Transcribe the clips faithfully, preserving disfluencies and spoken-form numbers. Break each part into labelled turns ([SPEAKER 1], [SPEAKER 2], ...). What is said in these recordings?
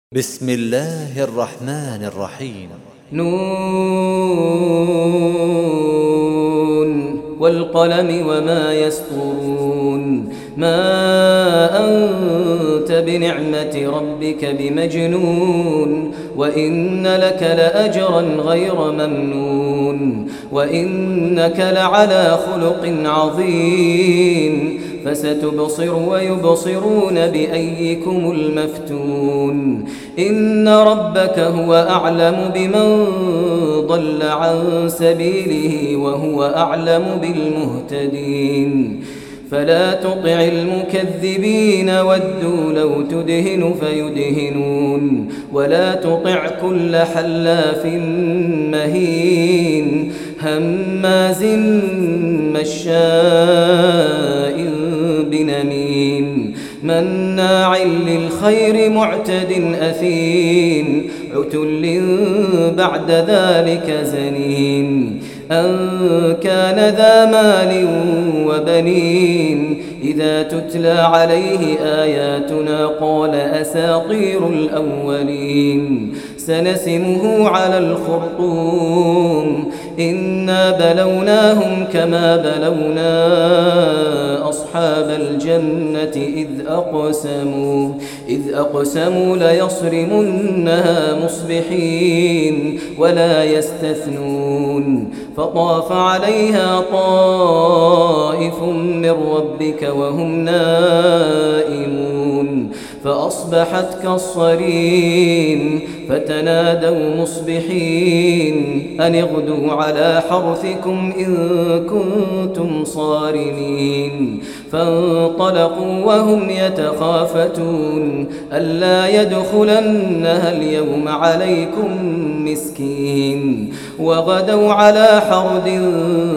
[SPEAKER 1] بسم الله الرحمن الرحيم.
[SPEAKER 2] نون والقلم وما يسطرون. ما أنت بنعمة ربك بمجنون، وإن لك لأجرا غير ممنون، وإنك لعلى خلق عظيم. فستبصر ويبصرون بأيكم المفتون. إن ربك هو أعلم بمن ضل عن سبيله وهو أعلم بالمهتدين. فلا تطع المكذبين ودوا لو تدهن فيدهنون، ولا تطع كل حلاف مهين هماز مشاء بنميم مناع للخير معتد أثيم عتل بعد ذلك زنيم. أن كان ذا مال وبنين إذا تتلى عليه آياتنا قال أساطير الأولين. سنسمه على الخرطوم. إنا بلوناهم كما بلونا أصحاب الجنة إذ أقسموا إذ أقسموا ليصرمنها مصبحين ولا يستثنون. فطاف عليها طائف من ربك وهم نائمون فأصبحت كالصريم. فتنادوا مصبحين أن اغدوا على حرثكم إن كنتم صارمين. فانطلقوا وهم يتخافتون ألا يدخلنها اليوم عليكم مسكين. وغدوا على حرد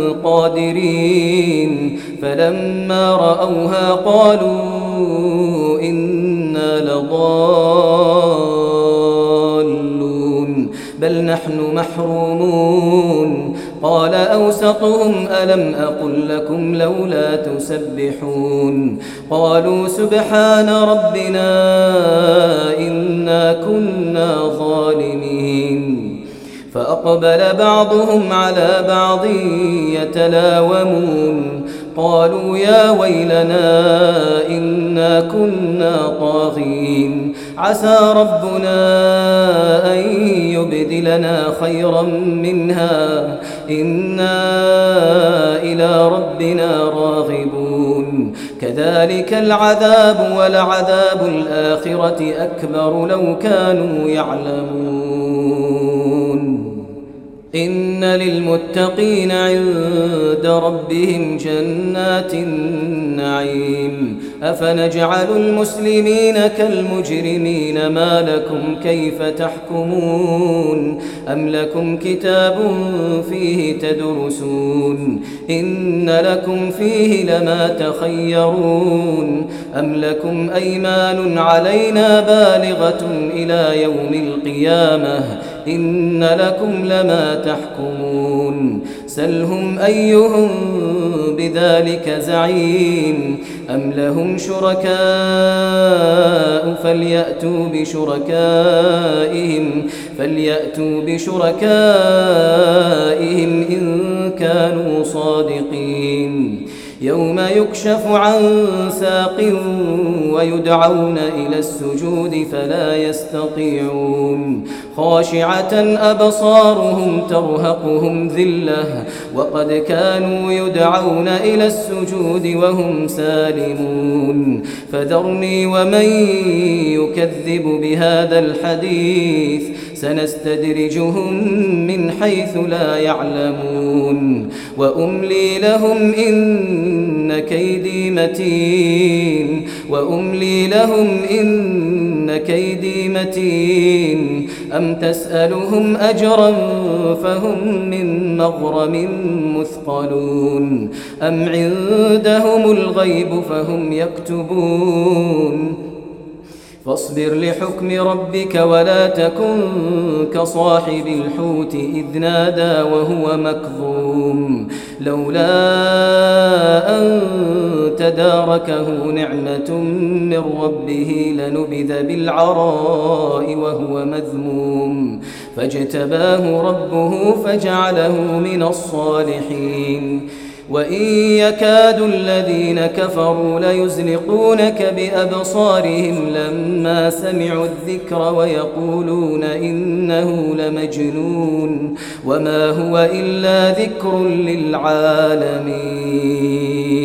[SPEAKER 2] قادرين. فلما رأوها قالوا إنا لضالون بل نحن محرومون. قال أوسطهم ألم أقل لكم لولا تسبحون. قالوا سبحان ربنا إنا كنا ظالمين. فأقبل بعضهم على بعض يتلاومون قالوا يا ويلنا إنا كنا طاغين عسى ربنا أن يبدلنا خيرا منها إنا إلى ربنا راغبون. كذلك العذاب ولعذاب الآخرة أكبر لو كانوا يعلمون. إن للمتقين عند ربهم جنات النعيم. أفنجعل المسلمين كالمجرمين ما لكم كيف تحكمون. أم لكم كتاب فيه تدرسون إن لكم فيه لما تخيرون. أم لكم أيمان علينا بالغة إلى يوم القيامة إن لكم لما تحكمون. سلهم أيهم بذلك زعيم. أم لهم شركاء فليأتوا بشركائهم فليأتوا بشركائهم إن كانوا صادقين. يوم يكشف عن ساق ويدعون إلى السجود فلا يستطيعون. خاشعة أبصارهم ترهقهم ذلة وقد كانوا يدعون إلى السجود وهم سالمون. فذرني ومن يكذب بهذا الحديث سنستدرجهم من حيث لا يعلمون. وأملي لهم إن كيدي متين وأملي لهم إن كيدي متين. أم تسألهم أجرا فهم من مغرم مثقلون. أم عندهم الغيب فهم يكتبون. فاصبر لحكم ربك ولا تكن كصاحب الحوت إذ نادى وهو مكظوم لولا أن تداركه نعمة من ربه لنبذ بالعراء وهو مذموم فاجتباه ربه فجعله من الصالحين وإن يكاد الذين كفروا ليزلقونك بأبصارهم لما سمعوا الذكر ويقولون إنه لمجنون وما هو إلا ذكر للعالمين.